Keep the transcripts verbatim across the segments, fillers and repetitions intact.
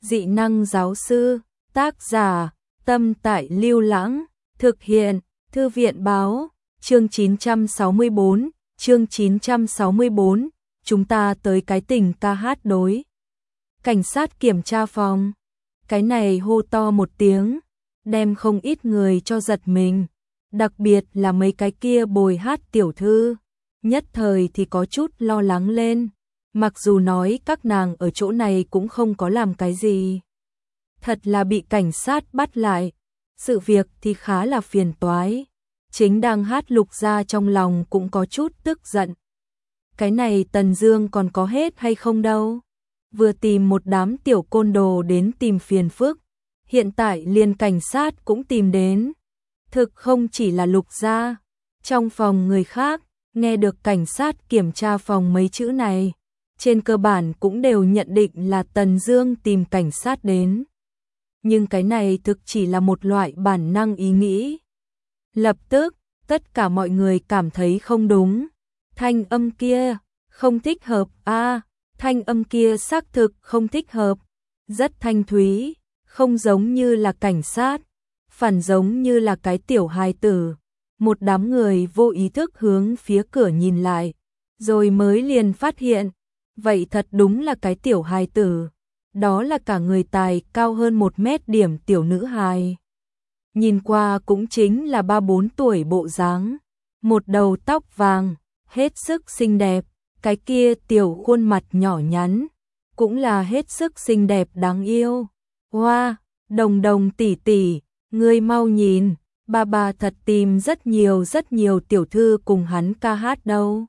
Dị năng giáo sư, tác giả, Tâm Tại Lưu Lãng, thực hiện, Thư viện báo, chương chín trăm sáu mươi bốn, chương chín trăm sáu mươi bốn, chúng ta tới cái tỉnh ca hát đối. Cảnh sát kiểm tra phòng, cái này hô to một tiếng, đem không ít người cho giật mình, đặc biệt là mấy cái kia bồi hát tiểu thư, nhất thời thì có chút lo lắng lên, mặc dù nói các nàng ở chỗ này cũng không có làm cái gì. Thật là bị cảnh sát bắt lại, sự việc thì khá là phiền toái. Chính đang hát Lục Gia trong lòng cũng có chút tức giận. Cái này Tần Dương còn có hết hay không đâu. Vừa tìm một đám tiểu côn đồ đến tìm phiền phức, hiện tại liền cảnh sát cũng tìm đến. Thực không chỉ là Lục Gia, trong phòng người khác, nghe được cảnh sát kiểm tra phòng mấy chữ này, trên cơ bản cũng đều nhận định là Tần Dương tìm cảnh sát đến. Nhưng cái này thực chỉ là một loại bản năng ý nghĩ. Lập tức, tất cả mọi người cảm thấy không đúng. Thanh âm kia, không thích hợp a, à, thanh âm kia xác thực không thích hợp. Rất thanh thúy, không giống như là cảnh sát, phản giống như là cái tiểu hài tử. Một đám người vô ý thức hướng phía cửa nhìn lại, rồi mới liền phát hiện, vậy thật đúng là cái tiểu hài tử. Đó là cả người tài cao hơn một mét điểm tiểu nữ hài. Nhìn qua cũng chính là ba bốn tuổi bộ dáng, một đầu tóc vàng, hết sức xinh đẹp, cái kia tiểu khuôn mặt nhỏ nhắn, cũng là hết sức xinh đẹp đáng yêu. Hoa, Đồng Đồng tỷ tỷ, ngươi mau nhìn, ba ba thật tìm rất nhiều rất nhiều tiểu thư cùng hắn ca hát đâu.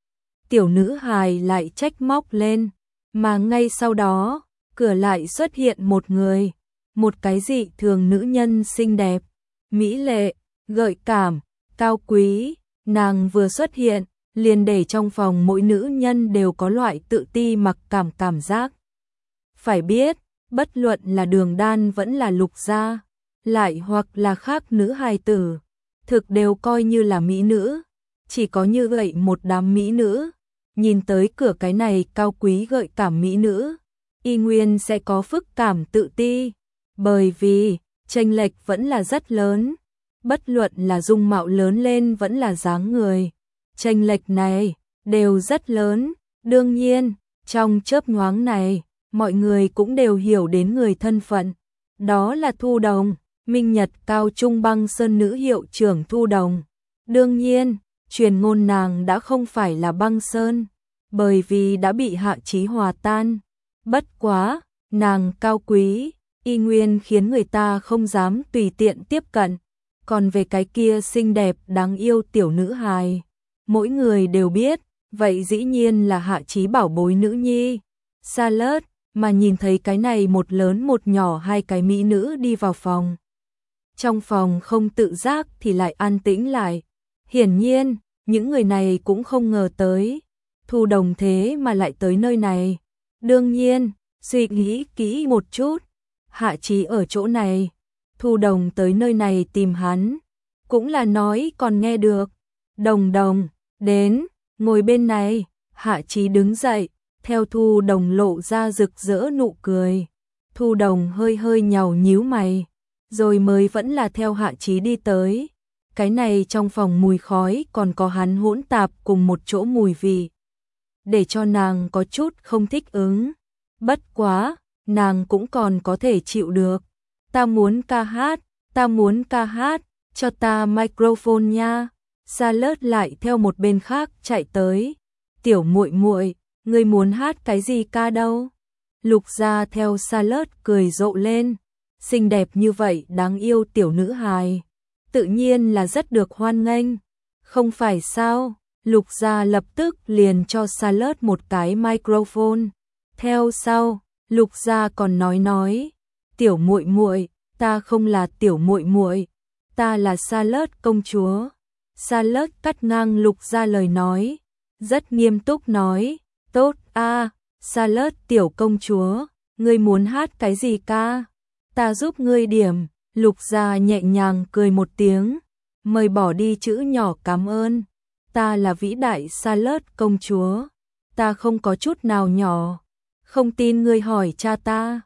Tiểu nữ hài lại trách móc lên, mà ngay sau đó, cửa lại xuất hiện một người, một cái dị thường nữ nhân xinh đẹp, mỹ lệ, gợi cảm, cao quý, nàng vừa xuất hiện, liền để trong phòng mỗi nữ nhân đều có loại tự ti mặc cảm cảm giác. Phải biết, bất luận là Đường Đan vẫn là Lục Gia, lại hoặc là khác nữ hài tử, thực đều coi như là mỹ nữ, chỉ có như vậy một đám mỹ nữ, nhìn tới cửa cái này cao quý gợi cảm mỹ nữ, y nguyên sẽ có phức cảm tự ti, bởi vì chênh lệch vẫn là rất lớn, bất luận là dung mạo lớn lên vẫn là dáng người, chênh lệch này đều rất lớn. Đương nhiên, trong chớp nhoáng này, mọi người cũng đều hiểu đến người thân phận, đó là Thu Đồng, Minh Nhật Cao Trung Băng Sơn nữ hiệu trưởng Thu Đồng. Đương nhiên, truyền ngôn nàng đã không phải là Băng Sơn, bởi vì đã bị Hạ Chí hòa tan. Bất quá, nàng cao quý, y nguyên khiến người ta không dám tùy tiện tiếp cận. Còn về cái kia xinh đẹp đáng yêu tiểu nữ hài, mỗi người đều biết, vậy dĩ nhiên là Hạ Chí bảo bối nữ nhi. Charlotte, mà nhìn thấy cái này một lớn một nhỏ hai cái mỹ nữ đi vào phòng. Trong phòng không tự giác thì lại an tĩnh lại. Hiển nhiên, những người này cũng không ngờ tới. Thu Đồng thế mà lại tới nơi này. Đương nhiên, suy nghĩ kỹ một chút, Hạ Chí ở chỗ này, Thu Đồng tới nơi này tìm hắn, cũng là nói còn nghe được. Đồng Đồng, đến, ngồi bên này. Hạ Chí đứng dậy, theo Thu Đồng lộ ra rực rỡ nụ cười. Thu Đồng hơi hơi nhàu nhíu mày, rồi mới vẫn là theo Hạ Chí đi tới. Cái này trong phòng mùi khói còn có hắn hỗn tạp cùng một chỗ mùi vị, để cho nàng có chút không thích ứng. Bất quá, nàng cũng còn có thể chịu được. Ta muốn ca hát, ta muốn ca hát, cho ta microphone nha. Charlotte lại theo một bên khác chạy tới. Tiểu muội muội, ngươi muốn hát cái gì ca đâu? Lục Gia theo Charlotte cười rộ lên. Xinh đẹp như vậy đáng yêu tiểu nữ hài, tự nhiên là rất được hoan nghênh. Không phải sao? Lục Gia lập tức liền cho Charlotte một cái microphone. Theo sau, Lục Gia còn nói nói, tiểu muội muội, ta không là tiểu muội muội, ta là Charlotte công chúa. Charlotte cắt ngang Lục Gia lời nói, rất nghiêm túc nói, tốt a, à, Charlotte tiểu công chúa, ngươi muốn hát cái gì ca? Ta giúp ngươi điểm. Lục Gia nhẹ nhàng cười một tiếng, mời bỏ đi chữ nhỏ cảm ơn. Ta là vĩ đại Charlotte công chúa, ta không có chút nào nhỏ, không tin ngươi hỏi cha ta.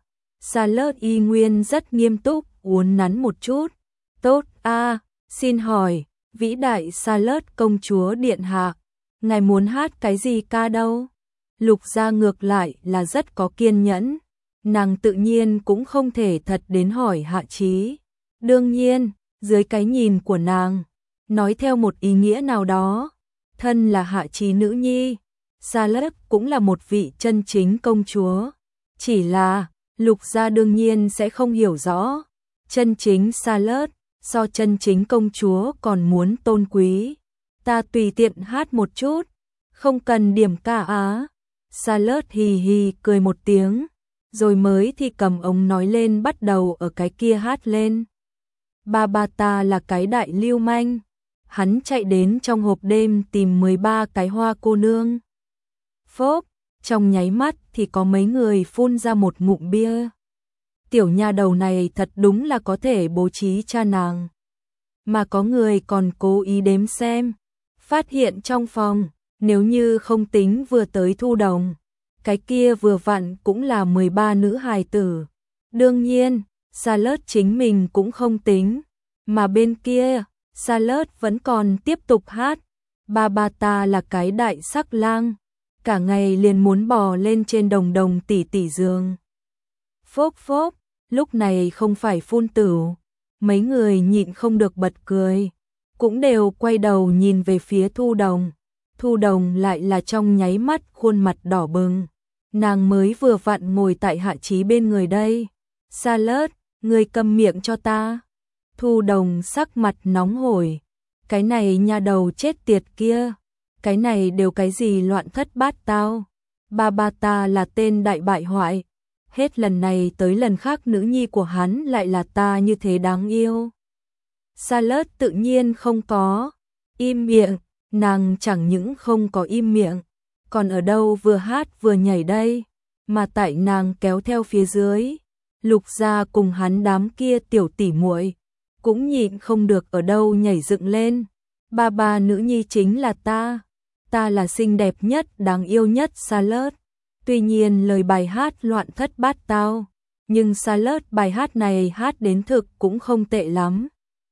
Charlotte y nguyên rất nghiêm túc, uốn nắn một chút. Tốt a, xin hỏi, vĩ đại Charlotte công chúa điện hạ, ngài muốn hát cái gì ca đâu? Lục Gia ngược lại là rất có kiên nhẫn, nàng tự nhiên cũng không thể thật đến hỏi Hạ Chí. Đương nhiên, dưới cái nhìn của nàng, nói theo một ý nghĩa nào đó, thân là Hạ Chí nữ nhi, Charlotte cũng là một vị chân chính công chúa. Chỉ là, Lục Gia đương nhiên sẽ không hiểu rõ, chân chính Charlotte so chân chính công chúa còn muốn tôn quý. Ta tùy tiện hát một chút, không cần điểm ca á. Charlotte hì hì cười một tiếng, rồi mới thì cầm ống nói lên bắt đầu ở cái kia hát lên. Ba ba ta là cái đại lưu manh, hắn chạy đến trong hộp đêm tìm mười ba cái hoa cô nương. Phốp, trong nháy mắt thì có mấy người phun ra một ngụm bia. Tiểu nha đầu này thật đúng là có thể bố trí cha nàng. Mà có người còn cố ý đếm xem, phát hiện trong phòng, nếu như không tính vừa tới Thu Đồng, cái kia vừa vặn cũng là mười ba nữ hài tử. Đương nhiên, Charlotte chính mình cũng không tính, mà bên kia, Charlotte vẫn còn tiếp tục hát. Ba ba ta là cái đại sắc lang, cả ngày liền muốn bò lên trên đồng đồng tỷ tỷ giường. Phốp phốp, lúc này không phải phun tửu, mấy người nhịn không được bật cười, cũng đều quay đầu nhìn về phía Thu Đồng. Thu Đồng lại là trong nháy mắt khuôn mặt đỏ bừng, nàng mới vừa vặn ngồi tại Hạ Chí bên người đây. Charlotte, ngươi câm miệng cho ta. Thu Đồng sắc mặt nóng hổi, cái này nha đầu chết tiệt kia, cái này đều cái gì loạn thất bát tao. Ba ba ta là tên đại bại hoại, hết lần này tới lần khác nữ nhi của hắn lại là ta như thế đáng yêu. Charlotte tự nhiên không có im miệng, nàng chẳng những không có im miệng, còn ở đâu vừa hát vừa nhảy đây, mà tại nàng kéo theo phía dưới, Lục Gia cùng hắn đám kia tiểu tỷ muội cũng nhịn không được ở đâu nhảy dựng lên. Ba ba nữ nhi chính là ta, ta là xinh đẹp nhất, đáng yêu nhất Charlotte. Tuy nhiên lời bài hát loạn thất bát tao, nhưng Charlotte bài hát này hát đến thực cũng không tệ lắm.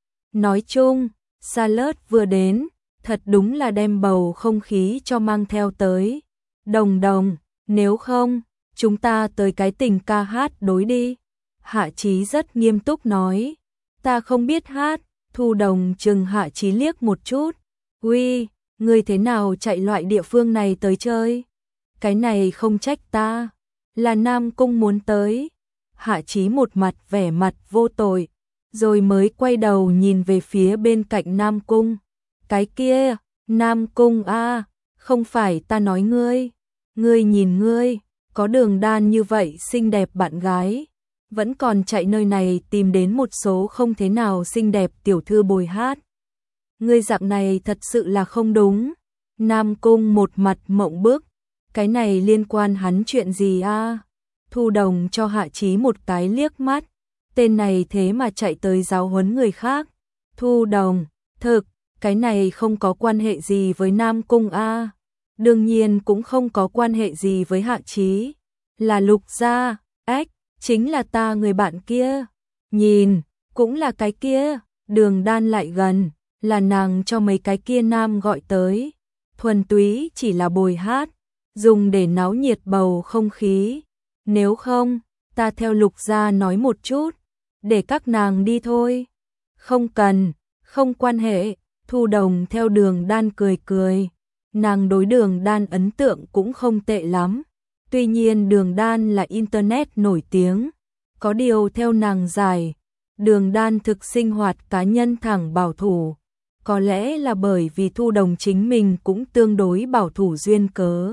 Nói chung, Charlotte vừa đến, thật đúng là đem bầu không khí cho mang theo tới. Đồng Đồng, nếu không, chúng ta tới cái tình ca hát đối đi. Hạ Chí rất nghiêm túc nói. Ta không biết hát. Thu Đồng chừng Hạ Chí liếc một chút. Uy, ngươi thế nào chạy loại địa phương này tới chơi? Cái này không trách ta, là Nam Cung muốn tới. Hạ Chí một mặt vẻ mặt vô tội, rồi mới quay đầu nhìn về phía bên cạnh Nam Cung. Cái kia, Nam Cung a, không phải ta nói ngươi, ngươi nhìn ngươi, có Đường Đan như vậy xinh đẹp bạn gái, vẫn còn chạy nơi này tìm đến một số không thế nào xinh đẹp tiểu thư bồi hát. Ngươi dạng này thật sự là không đúng. Nam Cung một mặt mộng bức, cái này liên quan hắn chuyện gì a? Thu Đồng cho Hạ Chí một cái liếc mắt, tên này thế mà chạy tới giáo huấn người khác. Thu Đồng, thực, cái này không có quan hệ gì với Nam Cung a, đương nhiên cũng không có quan hệ gì với Hạ Chí, là Lục Gia. Ếch, chính là ta người bạn kia. Nhìn, cũng là cái kia. Đường Đan lại gần, là nàng cho mấy cái kia nam gọi tới, thuần túy chỉ là bồi hát, dùng để náo nhiệt bầu không khí. Nếu không, ta theo Lục Gia nói một chút, để các nàng đi thôi. Không cần, không quan hệ. Thu Đồng theo Đường Đan cười cười, nàng đối Đường Đan ấn tượng cũng không tệ lắm. Tuy nhiên Đường Đan là internet nổi tiếng, có điều theo nàng giải, Đường Đan thực sinh hoạt cá nhân thẳng bảo thủ, có lẽ là bởi vì Thu Đồng chính mình cũng tương đối bảo thủ duyên cớ.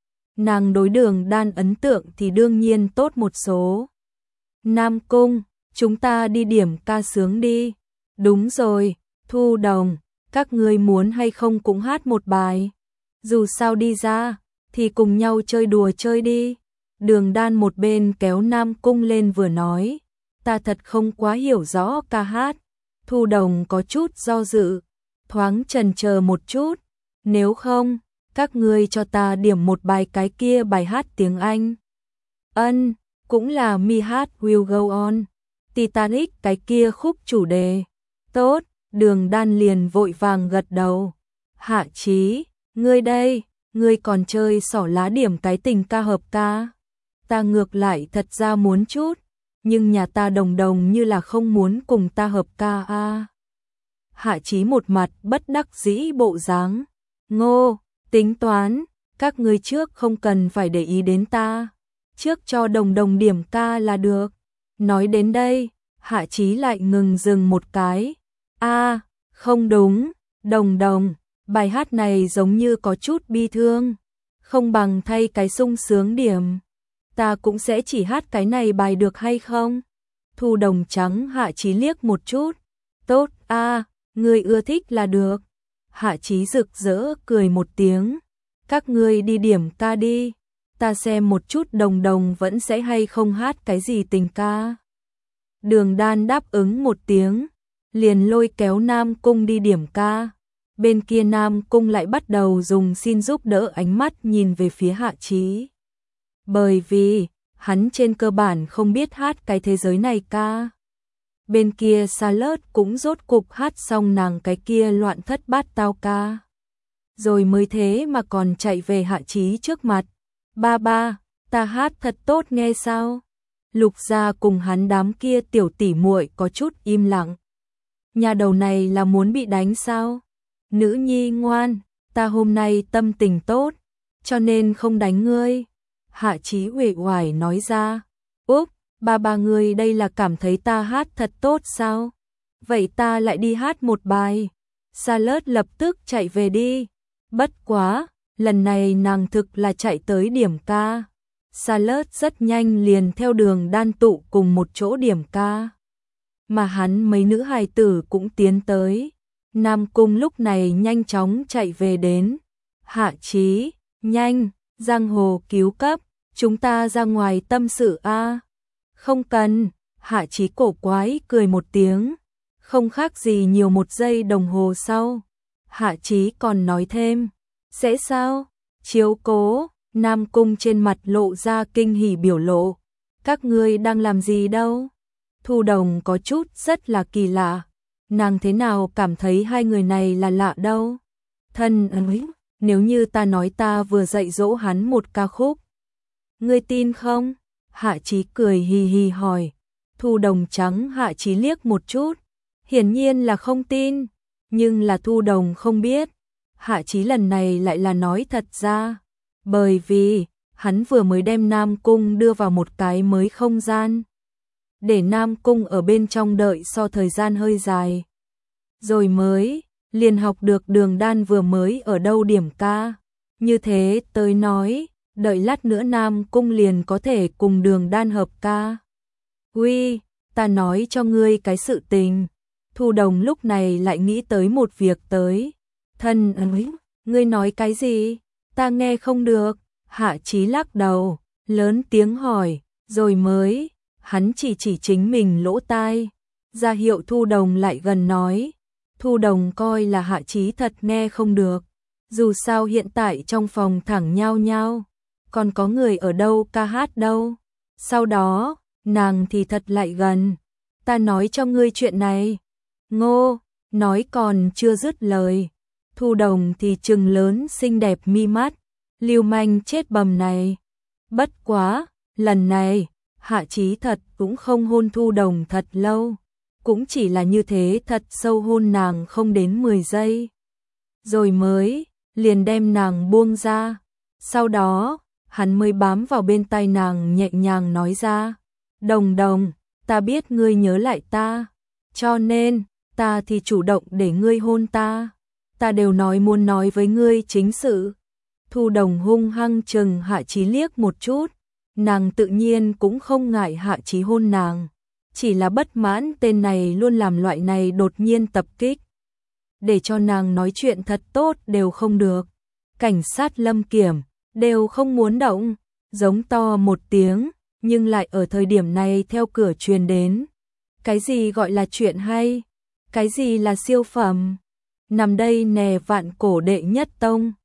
Nàng đối Đường Đan ấn tượng thì đương nhiên tốt một số. Nam Cung, chúng ta đi điểm ca sướng đi. Đúng rồi, Thu Đồng, các ngươi muốn hay không cũng hát một bài. Dù sao đi ra, thì cùng nhau chơi đùa chơi đi. Đường Đan một bên kéo Nam Cung lên vừa nói, ta thật không quá hiểu rõ ca hát. Thu Đồng có chút do dự, thoáng chần chờ một chút, nếu không, các ngươi cho ta điểm một bài cái kia bài hát tiếng Anh. Ân, cũng là My Heart Will Go On, Titanic cái kia khúc chủ đề. Tốt, Đường Đan liền vội vàng gật đầu. Hạ Chí, ngươi đây, ngươi còn chơi xỏ lá điểm cái tình ca hợp ca. Ta ngược lại thật ra muốn chút, nhưng nhà ta Đồng Đồng như là không muốn cùng ta hợp ca a. À. Hạ Chí một mặt bất đắc dĩ bộ dáng. Ngô, tính toán, các ngươi trước không cần phải để ý đến ta. Trước cho Đồng Đồng điểm ca là được. Nói đến đây, Hạ Chí lại ngừng dừng một cái. A, à, không đúng, Đồng Đồng, bài hát này giống như có chút bi thương. Không bằng thay cái sung sướng điểm. Ta cũng sẽ chỉ hát cái này bài được hay không? Thu Đồng trắng Hạ Chí liếc một chút. Tốt, a, à, ngươi ưa thích là được. Hạ Chí rực rỡ cười một tiếng. Các ngươi đi điểm ca đi. Ta xem một chút Đồng Đồng vẫn sẽ hay không hát cái gì tình ca. Đường Đan đáp ứng một tiếng, liền lôi kéo Nam Cung đi điểm ca. Bên kia Nam Cung lại bắt đầu dùng xin giúp đỡ ánh mắt nhìn về phía Hạ Chí. Bởi vì, hắn trên cơ bản không biết hát cái thế giới này ca. Bên kia Charlotte cũng rốt cục hát xong nàng cái kia loạn thất bát tao ca. Rồi mới thế mà còn chạy về Hạ Chí trước mặt. Ba ba, ta hát thật tốt nghe sao? Lục Gia cùng hắn đám kia tiểu tỷ muội có chút im lặng. Nhà đầu này là muốn bị đánh sao? Nữ nhi ngoan, ta hôm nay tâm tình tốt, cho nên không đánh ngươi. Hạ Chí uể oải nói ra. Úp, ba ba ngươi đây là cảm thấy ta hát thật tốt sao? Vậy ta lại đi hát một bài. Charlotte lập tức chạy về đi. Bất quá, lần này nàng thực là chạy tới điểm ca. Charlotte rất nhanh liền theo Đường Đan tụ cùng một chỗ điểm ca. Mà hắn mấy nữ hài tử cũng tiến tới. Nam Cung lúc này nhanh chóng chạy về đến. Hạ Chí, nhanh, giang hồ cứu cấp, chúng ta ra ngoài tâm sự a. Không cần, Hạ Chí cổ quái cười một tiếng. Không khác gì nhiều một giây đồng hồ sau. Hạ Chí còn nói thêm. Sẽ sao? Chiếu cố. Nam Cung trên mặt lộ ra kinh hỉ biểu lộ. Các ngươi đang làm gì đâu? Thu Đồng có chút rất là kỳ lạ. Nàng thế nào cảm thấy hai người này là lạ đâu? Thân ơi, nếu như ta nói ta vừa dạy dỗ hắn một ca khúc. Ngươi tin không? Hạ Chí cười hì hì hỏi. Thu Đồng trắng Hạ Chí liếc một chút. Hiển nhiên là không tin. Nhưng là Thu Đồng không biết. Hạ Chí lần này lại là nói thật ra. Bởi vì, hắn vừa mới đem Nam Cung đưa vào một cái mới không gian. Để Nam Cung ở bên trong đợi so thời gian hơi dài. Rồi mới, liền học được Đường Đan vừa mới ở đâu điểm ca. Như thế tới nói, đợi lát nữa Nam Cung liền có thể cùng Đường Đan hợp ca. Uy, ta nói cho ngươi cái sự tình. Thu Đồng lúc này lại nghĩ tới một việc tới. Thân ơi, ngươi nói cái gì? Ta nghe không được. Hạ Chí lắc đầu, lớn tiếng hỏi, rồi mới, hắn chỉ chỉ chính mình lỗ tai, ra hiệu Thu Đồng lại gần nói. Thu Đồng coi là Hạ Chí thật nghe không được, dù sao hiện tại trong phòng thẳng nhao nhao, còn có người ở đâu ca hát đâu. Sau đó, nàng thì thật lại gần, ta nói cho ngươi chuyện này. Ngô, nói còn chưa dứt lời. Thu Đồng thì trừng lớn xinh đẹp mi mắt, lưu manh chết bầm này. Bất quá, lần này, Hạ Chí thật cũng không hôn Thu Đồng thật lâu, cũng chỉ là như thế thật sâu hôn nàng không đến mười giây. Rồi mới, liền đem nàng buông ra. Sau đó, hắn mới bám vào bên tai nàng nhẹ nhàng nói ra. Đồng Đồng, ta biết ngươi nhớ lại ta, cho nên, ta thì chủ động để ngươi hôn ta. Ta đều nói muốn nói với ngươi chính sự. Thu Đồng hung hăng chừng Hạ Chí liếc một chút. Nàng tự nhiên cũng không ngại Hạ Chí hôn nàng. Chỉ là bất mãn tên này luôn làm loại này đột nhiên tập kích. Để cho nàng nói chuyện thật tốt đều không được. Cảnh sát Lâm Kiểm đều không muốn động. Giống to một tiếng, nhưng lại ở thời điểm này theo cửa truyền đến. Cái gì gọi là chuyện hay? Cái gì là siêu phẩm? Nằm đây nè vạn cổ đệ nhất tông.